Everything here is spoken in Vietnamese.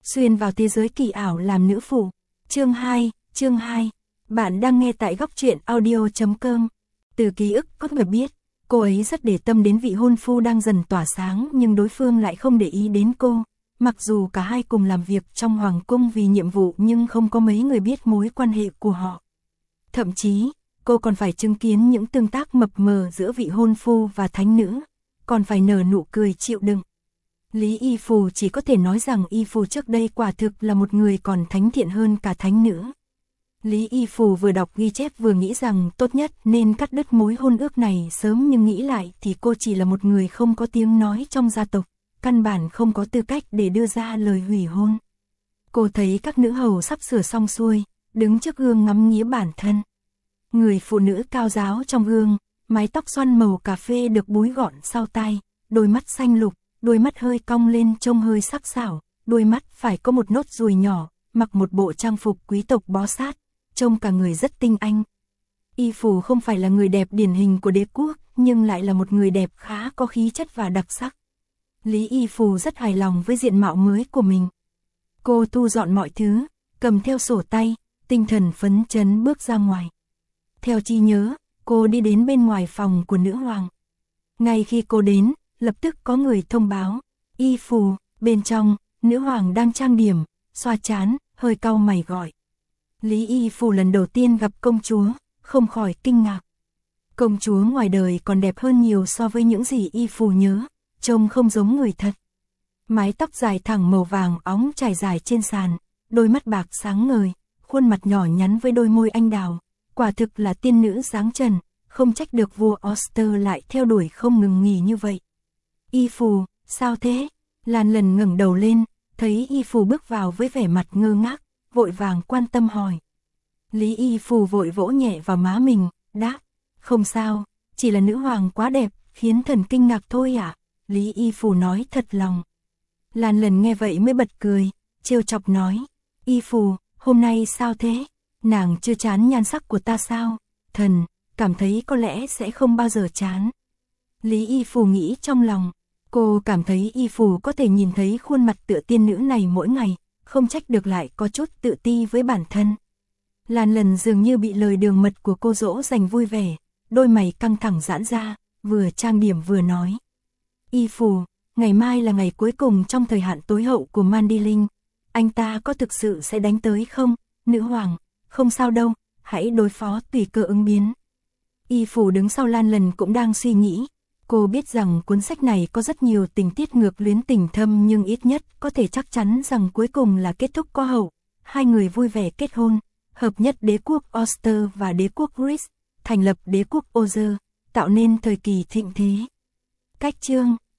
Xuyên vào thế giới kỳ ảo làm nữ phụ. Chương 2. Bạn đang nghe tại góc truyện audio.com. Từ ký ức có thể biết, cô ấy rất để tâm đến vị hôn phu đang dần tỏa sáng nhưng đối phương lại không để ý đến cô. Mặc dù cả hai cùng làm việc trong hoàng cung vì nhiệm vụ nhưng không có mấy người biết mối quan hệ của họ. Thậm chí, cô còn phải chứng kiến những tương tác mập mờ giữa vị hôn phu và thánh nữ, còn phải nở nụ cười chịu đựng. Lý Y Phù chỉ có thể nói rằng Y Phù trước đây quả thực là một người còn thánh thiện hơn cả thánh nữ. Lý Y Phù vừa đọc ghi chép vừa nghĩ rằng tốt nhất nên cắt đứt mối hôn ước này sớm, nhưng nghĩ lại thì cô chỉ là một người không có tiếng nói trong gia tộc, căn bản không có tư cách để đưa ra lời hủy hôn. Cô thấy các nữ hầu sắp sửa xong xuôi, đứng trước gương ngắm nghía bản thân. Người phụ nữ cao ráo trong gương, mái tóc xoăn màu cà phê được búi gọn sau tai, đôi mắt xanh lục, đôi mắt hơi cong lên trông hơi sắc sảo, đôi mắt phải có một nốt ruồi nhỏ, mặc một bộ trang phục quý tộc bó sát, trông cả người rất tinh anh. Y Phù không phải là người đẹp điển hình của đế quốc, nhưng lại là một người đẹp khá có khí chất và đặc sắc. Lý Y Phù rất hài lòng với diện mạo mới của mình. Cô thu dọn mọi thứ, cầm theo sổ tay, tinh thần phấn chấn bước ra ngoài. Theo trí nhớ, cô đi đến bên ngoài phòng của nữ hoàng. Ngay khi cô đến, lập tức có người thông báo, Y Phù, bên trong, nữ hoàng đang trang điểm, xoa trán, hơi cau mày gọi. Lý Y Phù lần đầu tiên gặp công chúa, không khỏi kinh ngạc. Công chúa ngoài đời còn đẹp hơn nhiều so với những gì Y Phù nhớ, trông không giống người thật. Mái tóc dài thẳng màu vàng óng trải dài trên sàn, đôi mắt bạc sáng ngời, khuôn mặt nhỏ nhắn với đôi môi anh đào, quả thực là tiên nữ dáng trần, không trách được vua Oster lại theo đuổi không ngừng nghỉ như vậy. Y Phù, sao thế? Lan lần ngẩng đầu lên, thấy Y Phù bước vào với vẻ mặt ngơ ngác, vội vàng quan tâm hỏi. Lý Y Phù vội vỗ nhẹ vào má mình, đáp, không sao, chỉ là nữ hoàng quá đẹp, khiến thần kinh ngạc thôi ạ. Lý Y Phù nói thật lòng. Lan lần nghe vậy mới bật cười, trêu chọc nói, Y Phù, hôm nay sao thế? Nàng chưa chán nhan sắc của ta sao? Thần, cảm thấy có lẽ sẽ không bao giờ chán. Lý Y Phù nghĩ trong lòng, cô cảm thấy Y Phù có thể nhìn thấy khuôn mặt tựa tiên nữ này mỗi ngày, không trách được lại có chút tự ti với bản thân. Lan lần dường như bị lời đường mật của cô dỗ dành vui vẻ, đôi mày căng thẳng giãn ra, vừa trang điểm vừa nói. Y Phù, ngày mai là ngày cuối cùng trong thời hạn tối hậu của Mandiling, anh ta có thực sự sẽ đánh tới không? Nữ hoàng, không sao đâu, hãy đối phó tùy cơ ứng biến. Y Phù đứng sau Lan lần cũng đang suy nghĩ. Cô biết rằng cuốn sách này có rất nhiều tình tiết ngược luyến tình thâm, nhưng ít nhất có thể chắc chắn rằng cuối cùng là kết thúc có hậu. Hai người vui vẻ kết hôn, hợp nhất đế quốc Oster và đế quốc Gris, thành lập đế quốc Ozer, tạo nên thời kỳ thịnh thế. Cách chương